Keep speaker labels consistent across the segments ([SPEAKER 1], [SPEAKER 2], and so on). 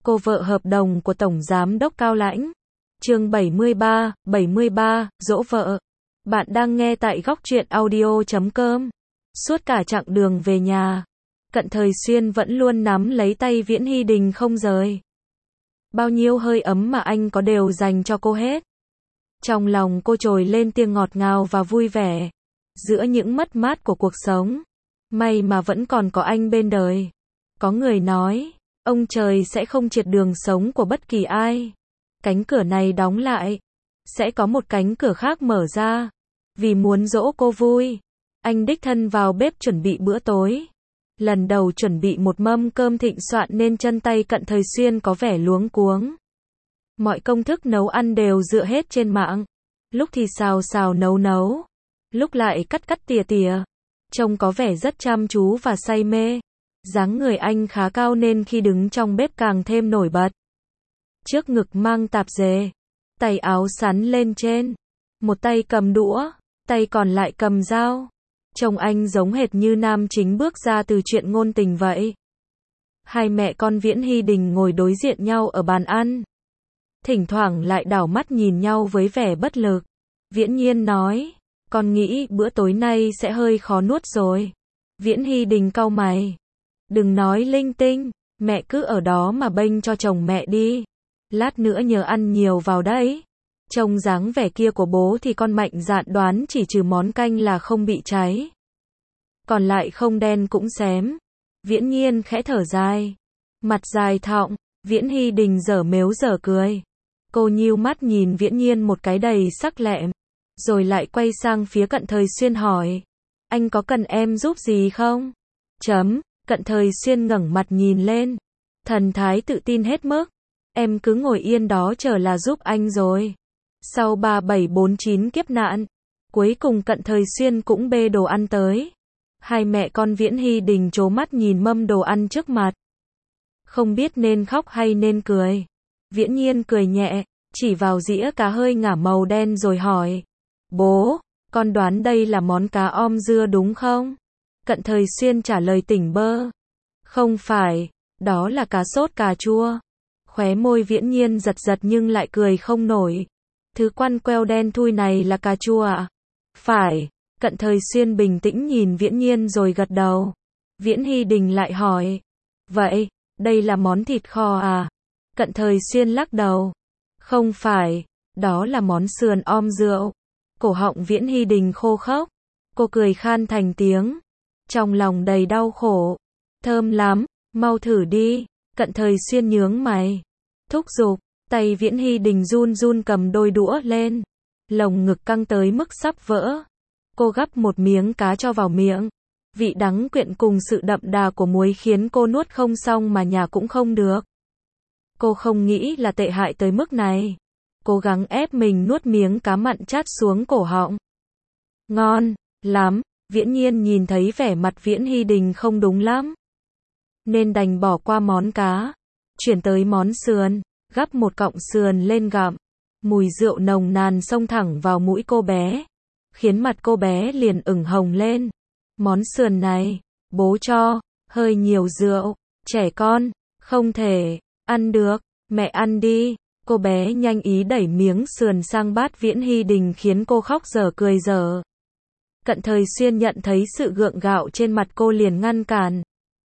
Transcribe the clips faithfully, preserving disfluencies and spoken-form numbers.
[SPEAKER 1] Cô vợ hợp đồng của Tổng Giám đốc Cao Lãnh. Chương bảy mươi ba, bảy mươi ba, dỗ vợ. Bạn đang nghe tại góc truyện audio chấm com. Suốt cả chặng đường về nhà, Cận Thời Xuyên vẫn luôn nắm lấy tay Viễn Hy Đình không rời. Bao nhiêu hơi ấm mà anh có đều dành cho cô hết. Trong lòng cô trồi lên tiếng ngọt ngào và vui vẻ. Giữa những mất mát của cuộc sống, may mà vẫn còn có anh bên đời. Có người nói, ông trời sẽ không triệt đường sống của bất kỳ ai. Cánh cửa này đóng lại, sẽ có một cánh cửa khác mở ra. Vì muốn dỗ cô vui, anh đích thân vào bếp chuẩn bị bữa tối. Lần đầu chuẩn bị một mâm cơm thịnh soạn nên chân tay Cận Thời Xuyên có vẻ luống cuống. Mọi công thức nấu ăn đều dựa hết trên mạng. Lúc thì xào xào nấu nấu, lúc lại cắt cắt tỉa tỉa. Trông có vẻ rất chăm chú và say mê. Dáng người anh khá cao nên khi đứng trong bếp càng thêm nổi bật. Trước ngực mang tạp dề, tay áo sắn lên trên, một tay cầm đũa, tay còn lại cầm dao. Trông anh giống hệt như nam chính bước ra từ truyện ngôn tình vậy. Hai mẹ con Viễn Hy Đình ngồi đối diện nhau ở bàn ăn. Thỉnh thoảng lại đảo mắt nhìn nhau với vẻ bất lực. Viễn Nhiên nói, con nghĩ bữa tối nay sẽ hơi khó nuốt rồi. Viễn Hy Đình cau mày. Đừng nói linh tinh, mẹ cứ ở đó mà bênh cho chồng mẹ đi. Lát nữa nhớ ăn nhiều vào đấy. Trông dáng vẻ kia của bố thì con mạnh dạn đoán chỉ trừ món canh là không bị cháy. Còn lại không đen cũng xém. Viễn Nhiên khẽ thở dài. Mặt dài thọng, Viễn Hy Đình dở mếu dở cười. Cô nhíu mắt nhìn Viễn Nhiên một cái đầy sắc lẹm. Rồi lại quay sang phía Cận Thời Xuyên hỏi. Anh có cần em giúp gì không? Chấm, Cận Thời Xuyên ngẩng mặt nhìn lên. Thần thái tự tin hết mức. Em cứ ngồi yên đó chờ là giúp anh rồi. Sau ba bảy bốn chín kiếp nạn, cuối cùng Cận Thời Xuyên cũng bê đồ ăn tới. Hai mẹ con Viễn Hy Đình trố mắt nhìn mâm đồ ăn trước mặt. Không biết nên khóc hay nên cười. Viễn Nhiên cười nhẹ, chỉ vào dĩa cá hơi ngả màu đen rồi hỏi. Bố, con đoán đây là món cá om dưa đúng không? Cận Thời Xuyên trả lời tỉnh bơ. Không phải, đó là cá sốt cà chua. Khóe môi Viễn Nhiên giật giật nhưng lại cười không nổi. Thứ quăn queo đen thui này là cà chua à? Phải. Cận Thời Xuyên bình tĩnh nhìn Viễn Nhiên rồi gật đầu. Viễn Hy Đình lại hỏi. Vậy, đây là món thịt kho à? Cận Thời Xuyên lắc đầu. Không phải, đó là món sườn om rượu. Cổ họng Viễn Hy Đình khô khốc. Cô cười khan thành tiếng. Trong lòng đầy đau khổ. Thơm lắm, mau thử đi. Cận Thời Xuyên nhướng mày. Thúc giục, tay Viễn Hy Đình run run cầm đôi đũa lên. Lồng ngực căng tới mức sắp vỡ. Cô gắp một miếng cá cho vào miệng. Vị đắng quyện cùng sự đậm đà của muối khiến cô nuốt không xong mà nhả cũng không được. Cô không nghĩ là tệ hại tới mức này. Cố gắng ép mình nuốt miếng cá mặn chát xuống cổ họng. Ngon lắm. Viễn Nhiên nhìn thấy vẻ mặt Viễn Hy Đình không đúng lắm, nên đành bỏ qua món cá, chuyển tới món sườn, gắp một cọng sườn lên gặm. Mùi rượu nồng nàn xông thẳng vào mũi cô bé, khiến mặt cô bé liền ửng hồng lên. Món sườn này, bố cho, hơi nhiều rượu, trẻ con, không thể, ăn được, mẹ ăn đi. Cô bé nhanh ý đẩy miếng sườn sang bát Viễn Hy Đình khiến cô khóc dở cười dở. Cận Thời Xuyên nhận thấy sự gượng gạo trên mặt cô liền ngăn cản.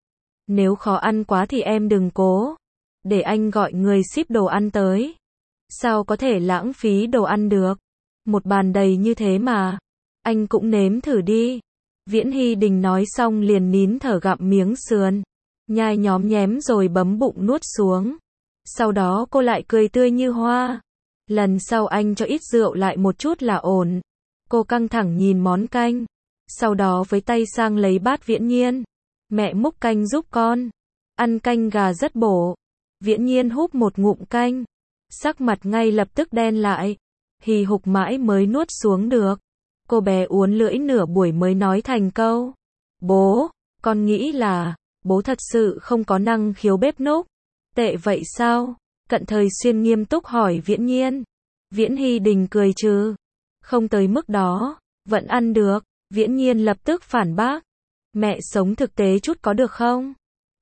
[SPEAKER 1] Nếu khó ăn quá thì em đừng cố. Để anh gọi người ship đồ ăn tới. Sao có thể lãng phí đồ ăn được? Một bàn đầy như thế mà. Anh cũng nếm thử đi. Viễn Hy Đình nói xong liền nín thở gặm miếng sườn. Nhai nhóm nhém rồi bấm bụng nuốt xuống. Sau đó cô lại cười tươi như hoa. Lần sau anh cho ít rượu lại một chút là ổn. Cô căng thẳng nhìn món canh. Sau đó với tay sang lấy bát Viễn Nhiên. Mẹ múc canh giúp con. Ăn canh gà rất bổ. Viễn Nhiên húp một ngụm canh. Sắc mặt ngay lập tức đen lại. Hì hục mãi mới nuốt xuống được. Cô bé uốn lưỡi nửa buổi mới nói thành câu. Bố, con nghĩ là, bố thật sự không có năng khiếu bếp núc. Tệ vậy sao? Cận Thời Xuyên nghiêm túc hỏi Viễn Nhiên. Viễn Hy Đình cười trừ. Không tới mức đó, vẫn ăn được. Viễn Nhiên lập tức phản bác. Mẹ sống thực tế chút có được không?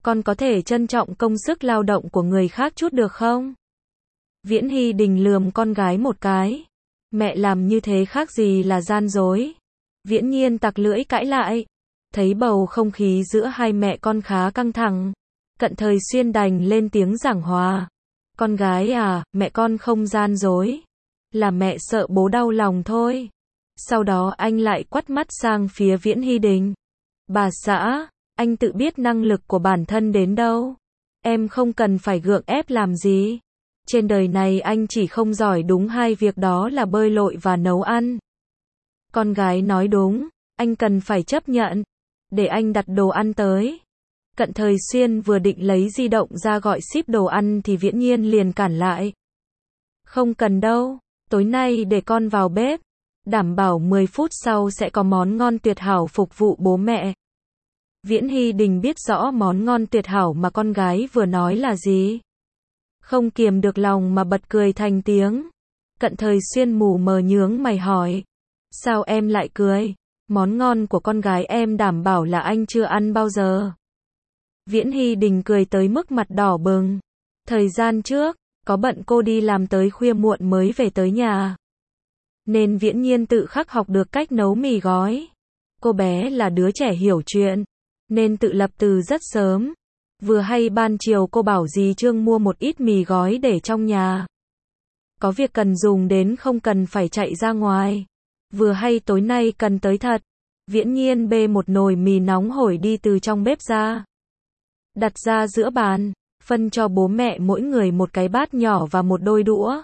[SPEAKER 1] con có thể trân trọng công sức lao động của người khác chút được không? Viễn Hy Đình lườm con gái một cái. Mẹ làm như thế khác gì là gian dối. Viễn Nhiên tặc lưỡi cãi lại. Thấy bầu không khí giữa hai mẹ con khá căng thẳng. Cận Thời Xuyên đành lên tiếng giảng hòa. Con gái à, mẹ con không gian dối. Là mẹ sợ bố đau lòng thôi. Sau đó anh lại quắt mắt sang phía Viễn Hy Đình. Bà xã, anh tự biết năng lực của bản thân đến đâu. Em không cần phải gượng ép làm gì. Trên đời này anh chỉ không giỏi đúng hai việc đó là bơi lội và nấu ăn. Con gái nói đúng, anh cần phải chấp nhận. Để anh đặt đồ ăn tới. Cận Thời Xuyên vừa định lấy di động ra gọi ship đồ ăn thì Viễn Nhiên liền cản lại. Không cần đâu, tối nay để con vào bếp. Đảm bảo mười phút sau sẽ có món ngon tuyệt hảo phục vụ bố mẹ. Viễn Hy Đình biết rõ món ngon tuyệt hảo mà con gái vừa nói là gì. Không kiềm được lòng mà bật cười thành tiếng. Cận Thời Xuyên mù mờ nhướng mày hỏi. Sao em lại cười? Món ngon của con gái em đảm bảo là anh chưa ăn bao giờ. Viễn Hy Đình cười tới mức mặt đỏ bừng. Thời gian trước, có bận cô đi làm tới khuya muộn mới về tới nhà. Nên Viễn Nhiên tự khắc học được cách nấu mì gói. Cô bé là đứa trẻ hiểu chuyện, nên tự lập từ rất sớm. Vừa hay ban chiều cô bảo dì Trương mua một ít mì gói để trong nhà. Có việc cần dùng đến không cần phải chạy ra ngoài. Vừa hay tối nay cần tới thật. Viễn Nhiên bê một nồi mì nóng hổi đi từ trong bếp ra. Đặt ra giữa bàn, phân cho bố mẹ mỗi người một cái bát nhỏ và một đôi đũa.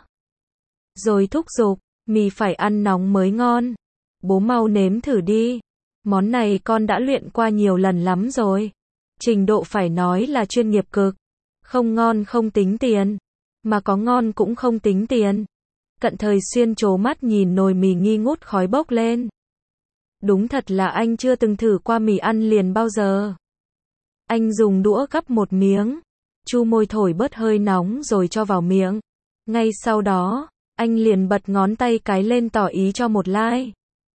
[SPEAKER 1] Rồi thúc giục, mì phải ăn nóng mới ngon. Bố mau nếm thử đi. Món này con đã luyện qua nhiều lần lắm rồi. Trình độ phải nói là chuyên nghiệp cực. Không ngon không tính tiền. Mà có ngon cũng không tính tiền. Cận Thời Xuyên trố mắt nhìn nồi mì nghi ngút khói bốc lên. Đúng thật là anh chưa từng thử qua mì ăn liền bao giờ. Anh dùng đũa gắp một miếng. Chu môi thổi bớt hơi nóng rồi cho vào miệng. Ngay sau đó, anh liền bật ngón tay cái lên tỏ ý cho một like.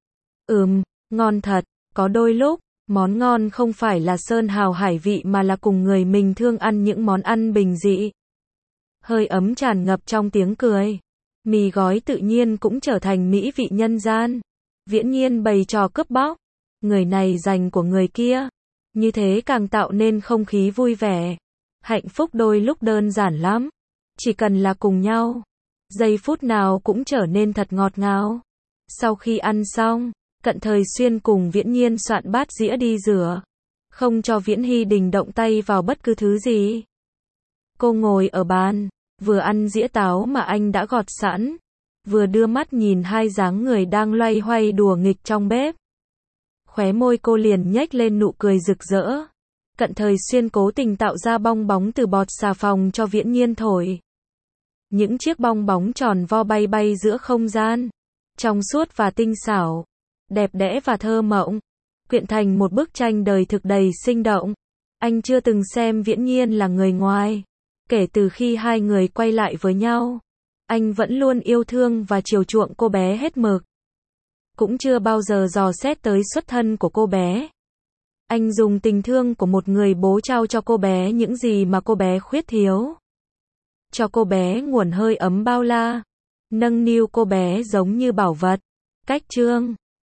[SPEAKER 1] Ừm, ngon thật. Có đôi lúc, món ngon không phải là sơn hào hải vị mà là cùng người mình thương ăn những món ăn bình dị. Hơi ấm tràn ngập trong tiếng cười. Mì gói tự nhiên cũng trở thành mỹ vị nhân gian. Viễn Nhiên bày trò cướp bóc. Người này giành của người kia. Như thế càng tạo nên không khí vui vẻ. Hạnh phúc đôi lúc đơn giản lắm. Chỉ cần là cùng nhau. Giây phút nào cũng trở nên thật ngọt ngào. Sau khi ăn xong, Cận Thời Xuyên cùng Viễn Nhiên soạn bát dĩa đi rửa. Không cho Viễn Hy Đình động tay vào bất cứ thứ gì. Cô ngồi ở bàn, vừa ăn dĩa táo mà anh đã gọt sẵn, vừa đưa mắt nhìn hai dáng người đang loay hoay đùa nghịch trong bếp. Khóe môi cô liền nhếch lên nụ cười rực rỡ. Cận Thời Xuyên cố tình tạo ra bong bóng từ bọt xà phòng cho Viễn Nhiên thổi. Những chiếc bong bóng tròn vo bay bay giữa không gian, trong suốt và tinh xảo, đẹp đẽ và thơ mộng, quyện thành một bức tranh đời thực đầy sinh động. Anh chưa từng xem Viễn Nhiên là người ngoài. Kể từ khi hai người quay lại với nhau, anh vẫn luôn yêu thương và chiều chuộng cô bé hết mực. Cũng chưa bao giờ dò xét tới xuất thân của cô bé. Anh dùng tình thương của một người bố trao cho cô bé những gì mà cô bé khuyết thiếu. Cho cô bé nguồn hơi ấm bao la. Nâng niu cô bé giống như bảo vật. Cách chương